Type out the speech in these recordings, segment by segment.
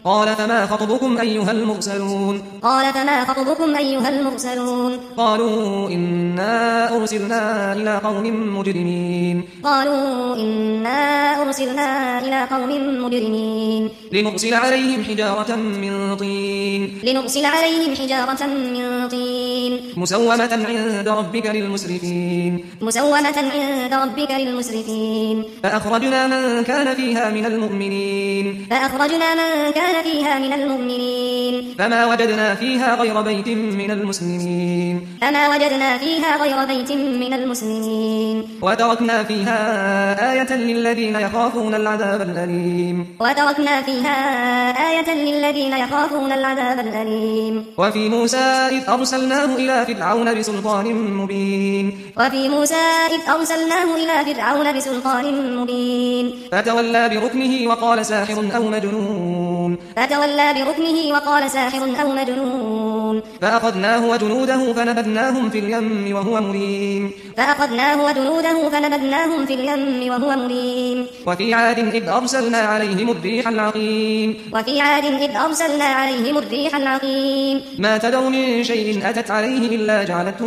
قال فما خطبكم أيها المرسلون قال فما خطبكم أيها المرسلون قالوا إنا أرسلنا إلى قوم مجرمين قالوا إنا أرسلنا إلى قوم مجرمين لنرسل عليهم حجارة من طين لنرسل عليهم حجارة من طين مسومة عند ربك للمسرفين مسومة عند ربك للمسرفين فأخرجنا من كان فيها من المؤمنين فأخرجنا من كان فيها من المؤمنين فما وجدنا فيها غير بيت من المسلمين فما وجدنا فيها غير بيت من المسلمين وتركنا فيها آية للذين يخافون العذاب الأليم وتركنا فيها آية للذين يخافون العذاب الأليم وفي موسى إذ أرسلناه إلى فرعون بسلطان مبين وفي موسى إذ أرسلناه إلى فرعون بسلطان مبين فتولى بركنه وقال ساحر أو مجنون فتولى بركنه وقال ساحر أو مجنون فأخذناه وجنوده فنبذناهم في اليم وهو مليم فأخذناه وجنوده فنبذناهم في اليم وهو مليم وفي عاد إذ أرسلنا عليهم الريح العقيم وفي عاد إذ أرسلنا عليهم الريح العقيم ما تذر من شيء أتت عليه إلا جعلته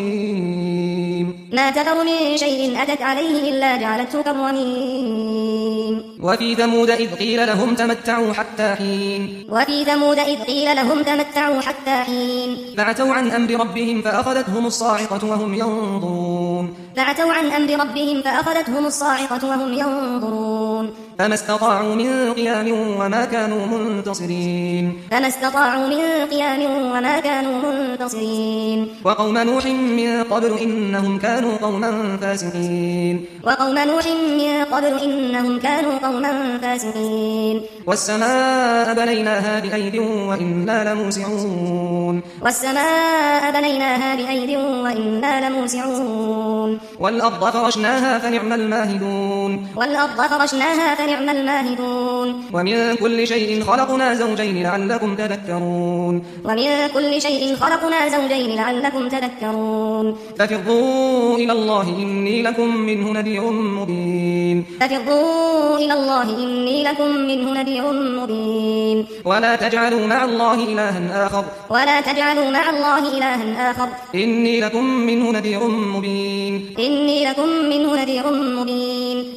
كالرميم ما تذر من شيء أتت عليه إلا جعلته كالرميم وفي ثمود إذ قيل لهم تمتعوا حتى حين وفي ثمود إذ قيل لهم تمتعوا حتى حين فعتوا عن أمر ربهم فأخذتهم الصاعقة وهم ينظرون فعتوا عن أمر ربهم فأخذتهم الصاعقة وهم ينظرون فما استطاعوا من قيام وما كانوا منتصرين فما استطاعوا من قيام وما كانوا منتصرين وقوم نوح من قبل إنهم كانوا قوما فاسقين وقوم نوح من قبل إنهم كانوا قوما فاسقين والسماء بنيناها بأيد وإنا لموسعون والسماء بنيناها بأيد وإنا لموسعون والأرض فرشناها فنعم الماهدون والأرض فرشناها فنعم الماهدون ومن كل شيء خلقنا زوجين لعلكم تذكرون ومن كل شيء خلقنا زوجين لعلكم تذكرون ففروا إلى الله إني لكم منه نذير مبين ففروا إلى الله إني لكم منه نذير مبين ولا تجعلوا مع الله إلها آخر ولا تجعلوا مع الله إلها آخر إني لكم منه نذير مبين إني لكم منه نذير مبين